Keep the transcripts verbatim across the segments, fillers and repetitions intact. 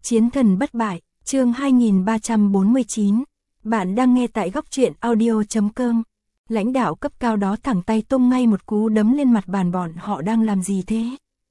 Chiến thần bất bại, chương hai nghìn ba trăm bốn mươi chín. Bạn đang nghe tại góc truyện audio chấm com. Lãnh đạo cấp cao đó thẳng tay tung ngay một cú đấm lên mặt bàn. Bọn họ đang làm gì thế?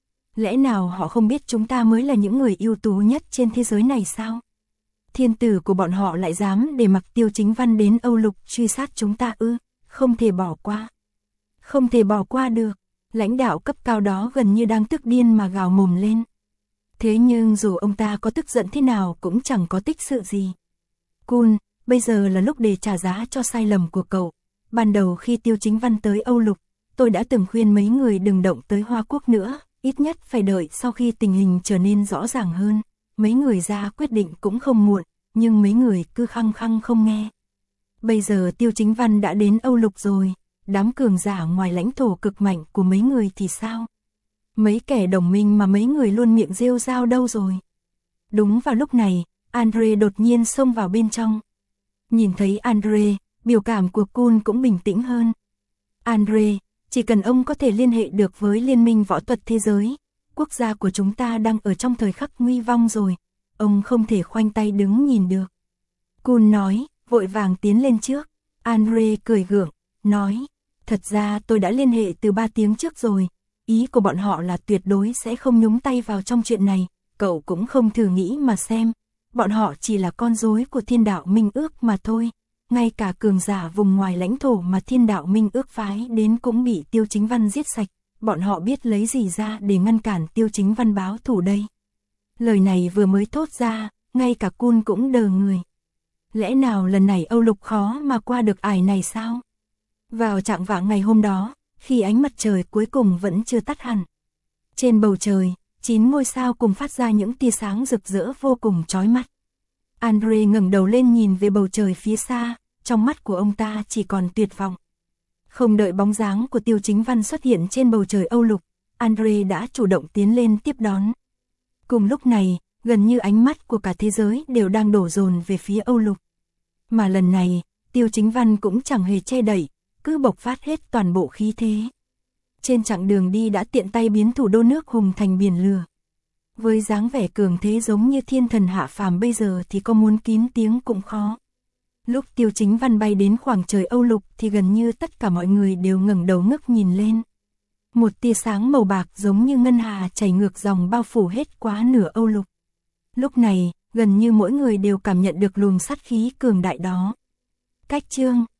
Lẽ nào họ không biết chúng ta mới là những người ưu tú nhất trên thế giới này sao? Thiên tử của bọn họ lại dám để mặc Tiêu Chính Văn đến Âu Lục truy sát chúng ta ư? Không thể bỏ qua. Không thể bỏ qua được. Lãnh đạo cấp cao đó gần như đang tức điên mà gào mồm lên. Thế nhưng dù ông ta có tức giận thế nào cũng chẳng có tích sự gì. Kun, bây giờ là lúc để trả giá cho sai lầm của cậu. Ban đầu khi Tiêu Chính Văn tới Âu Lục, tôi đã từng khuyên mấy người đừng động tới Hoa Quốc nữa, ít nhất phải đợi sau khi tình hình trở nên rõ ràng hơn. Mấy người ra quyết định cũng không muộn, nhưng mấy người cứ khăng khăng không nghe. Bây giờ Tiêu Chính Văn đã đến Âu Lục rồi, đám cường giả ngoài lãnh thổ cực mạnh của mấy người thì sao? Mấy kẻ đồng minh mà mấy người luôn miệng rêu rao đâu rồi? Đúng vào lúc này, Andre đột nhiên xông vào bên trong. Nhìn thấy Andre, biểu cảm của Kun cũng bình tĩnh hơn. Andre, chỉ cần ông có thể liên hệ được với Liên minh Võ thuật Thế giới, quốc gia của chúng ta đang ở trong thời khắc nguy vong rồi, ông không thể khoanh tay đứng nhìn được. Kun nói, vội vàng tiến lên trước. Andre cười gượng, nói, thật ra tôi đã liên hệ từ ba tiếng trước rồi. Ý của bọn họ là tuyệt đối sẽ không nhúng tay vào trong chuyện này, cậu cũng không thử nghĩ mà xem. Bọn họ chỉ là con rối của Thiên Đạo Minh Ước mà thôi. Ngay cả cường giả vùng ngoài lãnh thổ mà Thiên Đạo Minh Ước phái đến cũng bị Tiêu Chính Văn giết sạch. Bọn họ biết lấy gì ra để ngăn cản Tiêu Chính Văn báo thù đây? Lời này vừa mới thốt ra, ngay cả Kun cũng đờ người. Lẽ nào lần này Âu Lục khó mà qua được ải này sao? Vào trạng vạng ngày hôm đó, khi ánh mặt trời cuối cùng vẫn chưa tắt hẳn. Trên bầu trời, chín ngôi sao cùng phát ra những tia sáng rực rỡ vô cùng chói mắt. Andre ngẩng đầu lên nhìn về bầu trời phía xa, trong mắt của ông ta chỉ còn tuyệt vọng. Không đợi bóng dáng của Tiêu Chính Văn xuất hiện trên bầu trời Âu Lục, Andre đã chủ động tiến lên tiếp đón. Cùng lúc này, gần như ánh mắt của cả thế giới đều đang đổ dồn về phía Âu Lục. Mà lần này, Tiêu Chính Văn cũng chẳng hề che đậy, cứ bộc phát hết toàn bộ khí thế. Trên chặng đường đi đã tiện tay biến thủ đô nước Hùng thành biển lửa. Với dáng vẻ cường thế giống như thiên thần hạ phàm bây giờ thì có muốn kín tiếng cũng khó. Lúc Tiêu Chính Văn bay đến khoảng trời Âu Lục thì gần như tất cả mọi người đều ngẩng đầu ngước nhìn lên. Một tia sáng màu bạc giống như ngân hà chảy ngược dòng bao phủ hết quá nửa Âu Lục. Lúc này, gần như mỗi người đều cảm nhận được luồng sát khí cường đại đó. Cách chương